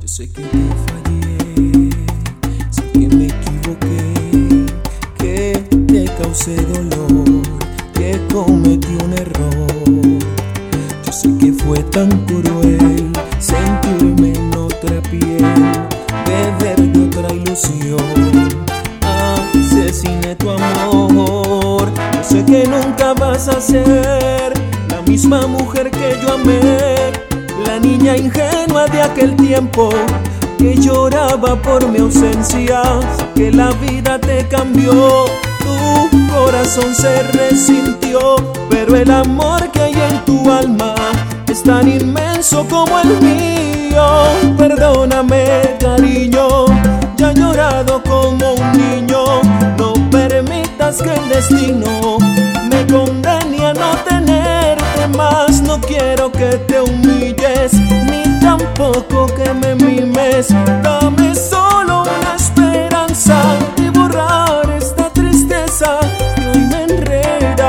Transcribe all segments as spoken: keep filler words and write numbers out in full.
Yo sé que te fallé, sé que me equivoqué, que te causé dolor, que cometí un error. Yo sé que fue tan cruel sentirme en otra piel, beber de otra ilusión, asesiné tu amor. Yo sé que nunca vas a ser la misma mujer que yo amé, la niña ingenua de aquel tiempo que lloraba por mi ausencia. Sé que la vida te cambió, tu corazón se resintió, pero el amor que hay en tu alma es tan inmenso como el mío. Perdóname, cariño, ya he llorado como un niño. No permitas que el destino me condene a no tenerte más. No quiero que te humilles, ni tampoco que me mimes. Dame solo una esperanza de borrar esta tristeza que hoy me enreda.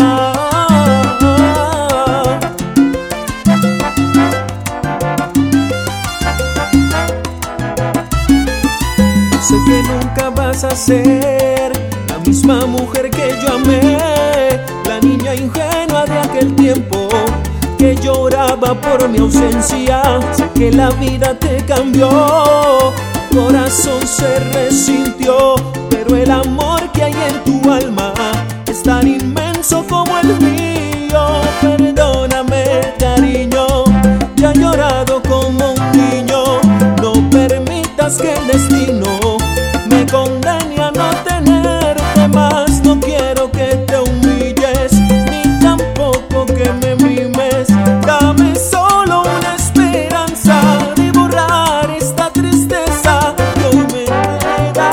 Sé que nunca vas a ser la misma mujer que yo amé, la niña ingenua de aquel tiempo que lloraba por mi ausencia. Sé que la vida te cambió, tu corazón se resintió, pero el amor que hay en tu alma es tan inmenso como el mío. Perdóname, cariño, ya he llorado como un niño. No permitas que el destino me condene a no tenerte más. No quiero que te humilles, ni tampoco que me mimes. Dame solo una esperanza de borrar esta tristeza que hoy me enreda.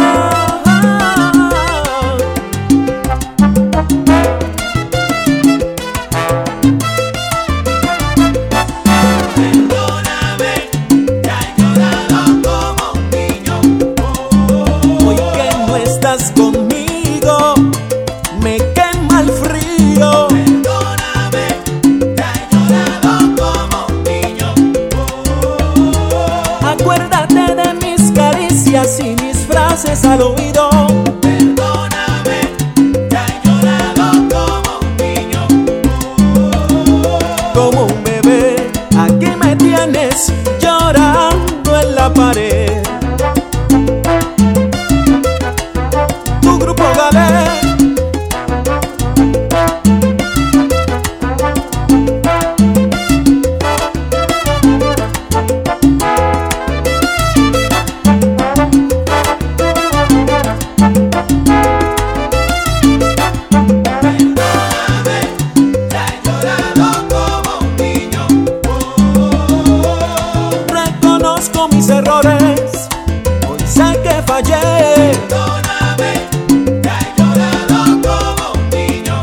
Perdóname, ya he llorado como un niño. Hoy que no estás conmigo, me quema el frío. Perdóname, ya he llorado como un niño. Acuérdate de mis caricias y mis frases al oído. Perdóname, ya he llorado como un niño. Como un bebé, aquí me tienes llorando en la pared. Tu grupo Galé. Perdóname, ya he llorado como un niño. Reconozco mis errores, hoy sé que fallé. Perdóname, ya he llorado como un niño.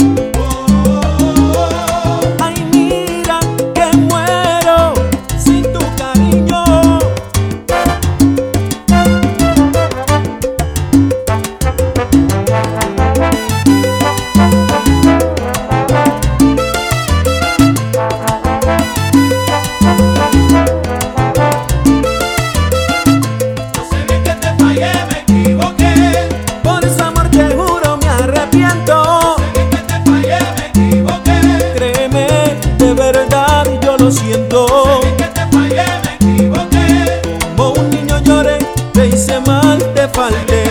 Ay, mira que muero sin tu cariño. Yo sé bien que te fallé, me equivoqué. Por ese amor te juro me arrepiento. Sé bien que te fallé, me equivoqué. Créeme, de verdad yo lo siento. Sé bien que te fallé, me equivoqué. Como un niño lloré, te hice mal, te falté.